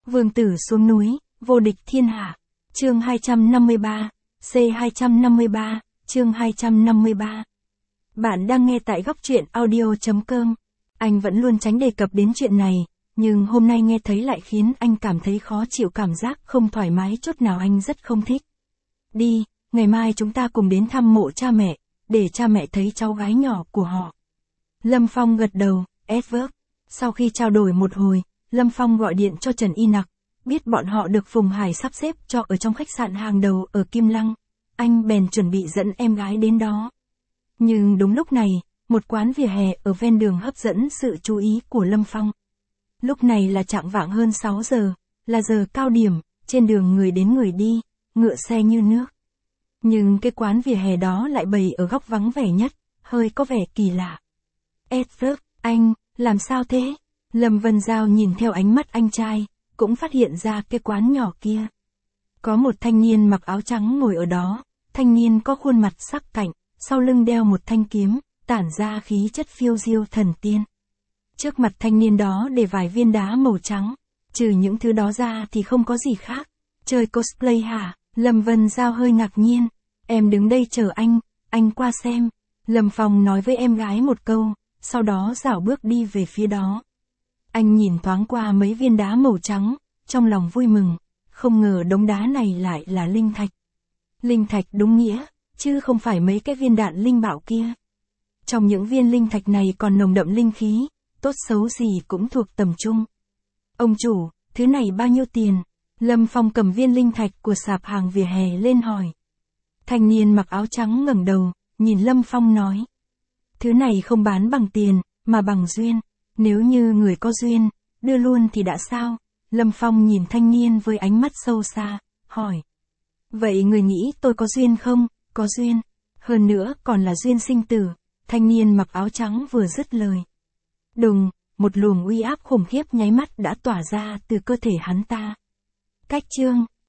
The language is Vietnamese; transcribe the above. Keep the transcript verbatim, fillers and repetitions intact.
Vương tử xuống núi, vô địch thiên hạ. Chương hai trăm năm mươi ba, C hai trăm năm mươi ba, chương hai trăm năm mươi ba. Bạn đang nghe tại góc truyện audio chấm com. Anh vẫn luôn tránh đề cập đến chuyện này, nhưng hôm nay nghe thấy lại khiến anh cảm thấy khó chịu, cảm giác không thoải mái chút nào, anh rất không thích. Đi, ngày mai chúng ta cùng đến thăm mộ cha mẹ, để cha mẹ thấy cháu gái nhỏ của họ. Lâm Phong gật đầu, Edward. Sau khi trao đổi một hồi, Lâm Phong gọi điện cho Trần Y Nặc, biết bọn họ được Phùng Hải sắp xếp cho ở trong khách sạn hàng đầu ở Kim Lăng. Anh bèn chuẩn bị dẫn em gái đến đó. Nhưng đúng lúc này, một quán vỉa hè ở ven đường hấp dẫn sự chú ý của Lâm Phong. Lúc này là chạng vạng hơn sáu giờ, là giờ cao điểm, trên đường người đến người đi, ngựa xe như nước. Nhưng cái quán vỉa hè đó lại bày ở góc vắng vẻ nhất, hơi có vẻ kỳ lạ. Edward, anh, làm sao thế? Lâm Vân Giao nhìn theo ánh mắt anh trai, cũng phát hiện ra cái quán nhỏ kia. Có một thanh niên mặc áo trắng ngồi ở đó, thanh niên có khuôn mặt sắc cạnh, sau lưng đeo một thanh kiếm, tản ra khí chất phiêu diêu thần tiên. Trước mặt thanh niên đó để vài viên đá màu trắng, trừ những thứ đó ra thì không có gì khác. Chơi cosplay hả? Lâm Vân Giao hơi ngạc nhiên. Em đứng đây chờ anh, anh qua xem. Lâm Phong nói với em gái một câu, sau đó rảo bước đi về phía đó. Anh nhìn thoáng qua mấy viên đá màu trắng, trong lòng vui mừng, không ngờ đống đá này lại là linh thạch. Linh thạch đúng nghĩa, chứ không phải mấy cái viên đạn linh bảo kia. Trong những viên linh thạch này còn nồng đậm linh khí, tốt xấu gì cũng thuộc tầm trung. Ông chủ, thứ này bao nhiêu tiền? Lâm Phong cầm viên linh thạch của sạp hàng vỉa hè lên hỏi. Thanh niên mặc áo trắng ngẩng đầu, nhìn Lâm Phong nói. Thứ này không bán bằng tiền, mà bằng duyên. Nếu như người có duyên, đưa luôn thì đã sao? Lâm Phong nhìn thanh niên với ánh mắt sâu xa, hỏi. Vậy người nghĩ tôi có duyên không? Có duyên. Hơn nữa còn là duyên sinh tử. Thanh niên mặc áo trắng vừa dứt lời. Đùng, một luồng uy áp khủng khiếp nháy mắt đã tỏa ra từ cơ thể hắn ta. Cách chương,